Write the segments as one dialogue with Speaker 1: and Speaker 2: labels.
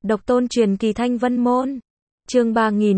Speaker 1: Độc tôn truyền kỳ Thanh Vân Môn. Chương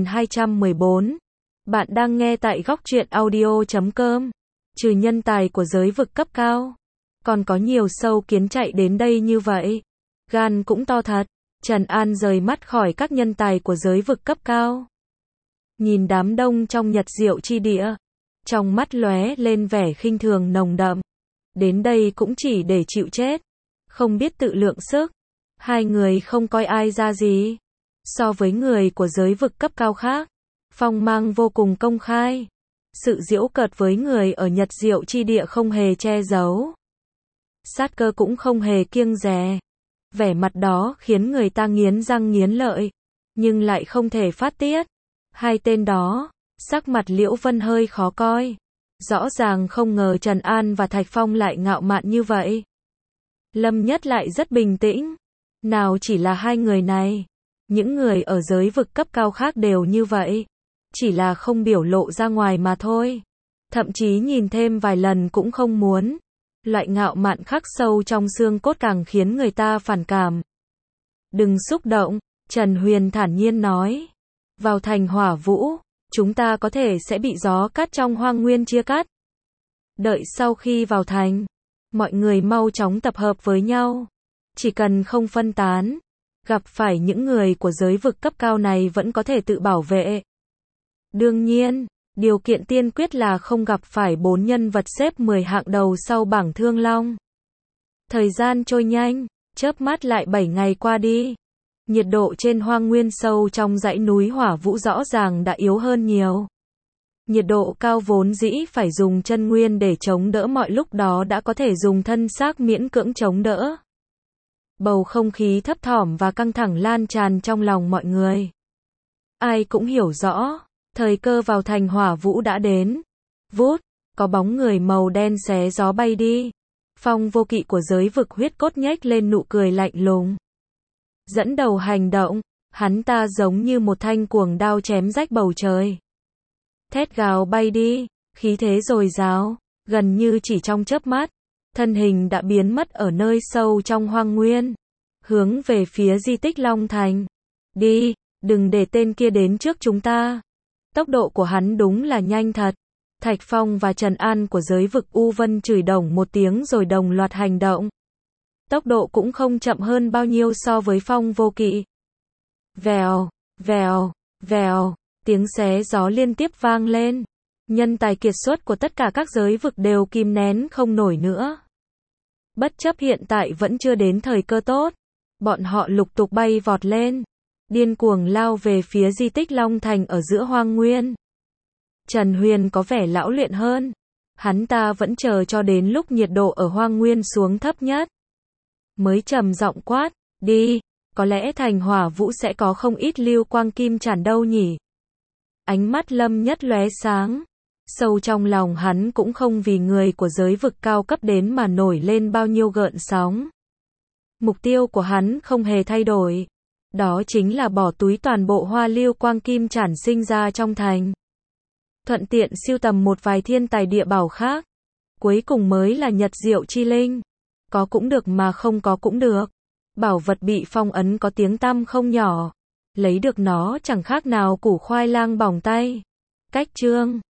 Speaker 1: 3214. Bạn đang nghe tại góc truyện audio.com. Trừ nhân tài của giới vực cấp cao, còn có nhiều sâu kiến chạy đến đây như vậy. Gan cũng to thật. Trần An rời mắt khỏi các nhân tài của giới vực cấp cao. Nhìn đám đông trong Nhật Diệu chi địa, trong mắt lóe lên vẻ khinh thường nồng đậm. Đến đây cũng chỉ để chịu chết, không biết tự lượng sức. Hai người không coi ai ra gì. So với người của giới vực cấp cao khác, phong mang vô cùng công khai. Sự giễu cợt với người ở Nhật Diệu chi địa không hề che giấu. Sát cơ cũng không hề kiêng dè. Vẻ mặt đó khiến người ta nghiến răng nghiến lợi, nhưng lại không thể phát tiết. Hai tên đó, sắc mặt Liễu Vân hơi khó coi. Rõ ràng không ngờ Trần An và Thạch Phong lại ngạo mạn như vậy. Lâm Nhất lại rất bình tĩnh. Nào chỉ là hai người này, những người ở giới vực cấp cao khác đều như vậy. Chỉ là không biểu lộ ra ngoài mà thôi. Thậm chí nhìn thêm vài lần cũng không muốn. Loại ngạo mạn khắc sâu trong xương cốt càng khiến người ta phản cảm. Đừng xúc động, Trần Huyền thản nhiên nói. Vào thành Hỏa Vũ, chúng ta có thể sẽ bị gió cát trong hoang nguyên chia cắt. Đợi sau khi vào thành, mọi người mau chóng tập hợp với nhau. Chỉ cần không phân tán, gặp phải những người của giới vực cấp cao này vẫn có thể tự bảo vệ. Đương nhiên, điều kiện tiên quyết là không gặp phải 4 nhân vật xếp 10 hạng đầu sau bảng Thương Long. Thời gian trôi nhanh, chớp mắt lại 7 ngày qua đi. Nhiệt độ trên hoang nguyên sâu trong dãy núi Hỏa Vũ rõ ràng đã yếu hơn nhiều. Nhiệt độ cao vốn dĩ phải dùng chân nguyên để chống đỡ mọi lúc đó đã có thể dùng thân xác miễn cưỡng chống đỡ. Bầu không khí thấp thỏm và căng thẳng lan tràn trong lòng mọi người. Ai cũng hiểu rõ, thời cơ vào thành Hỏa Vũ đã đến. Vút, có bóng người màu đen xé gió bay đi. Phong Vô Kỵ của giới vực huyết cốt nhếch lên nụ cười lạnh lùng. Dẫn đầu hành động, hắn ta giống như một thanh cuồng đao chém rách bầu trời. Thét gào bay đi, khí thế dồi dào, gần như chỉ trong chớp mắt, thân hình đã biến mất ở nơi sâu trong hoang nguyên, hướng về phía di tích Long Thành. Đi, đừng để tên kia đến trước chúng ta. Tốc độ của hắn đúng là nhanh thật. Thạch Phong và Trần An của giới vực U Vân chửi đồng một tiếng rồi đồng loạt hành động. Tốc độ cũng không chậm hơn bao nhiêu so với Phong Vô Kỵ. Vèo, vèo, vèo, tiếng xé gió liên tiếp vang lên. Nhân tài kiệt xuất của tất cả các giới vực đều kìm nén không nổi nữa. Bất chấp hiện tại vẫn chưa đến thời cơ tốt, bọn họ lục tục bay vọt lên, điên cuồng lao về phía di tích Long Thành ở giữa hoang nguyên. Trần Huyền có vẻ lão luyện hơn. Hắn ta vẫn chờ cho đến lúc nhiệt độ ở hoang nguyên xuống thấp nhất, mới trầm giọng quát, đi, có lẽ thành Hỏa Vũ sẽ có không ít lưu quang kim chản đâu nhỉ. Ánh mắt Lâm Nhất lóe sáng. Sâu trong lòng hắn cũng không vì người của giới vực cao cấp đến mà nổi lên bao nhiêu gợn sóng. Mục tiêu của hắn không hề thay đổi. Đó chính là bỏ túi toàn bộ hoa lưu quang kim chản sinh ra trong thành. Thuận tiện sưu tầm một vài thiên tài địa bảo khác. Cuối cùng mới là Nhật Diệu chi linh. Có cũng được mà không có cũng được. Bảo vật bị phong ấn có tiếng tăm không nhỏ. Lấy được nó chẳng khác nào củ khoai lang bỏng tay. Cách chương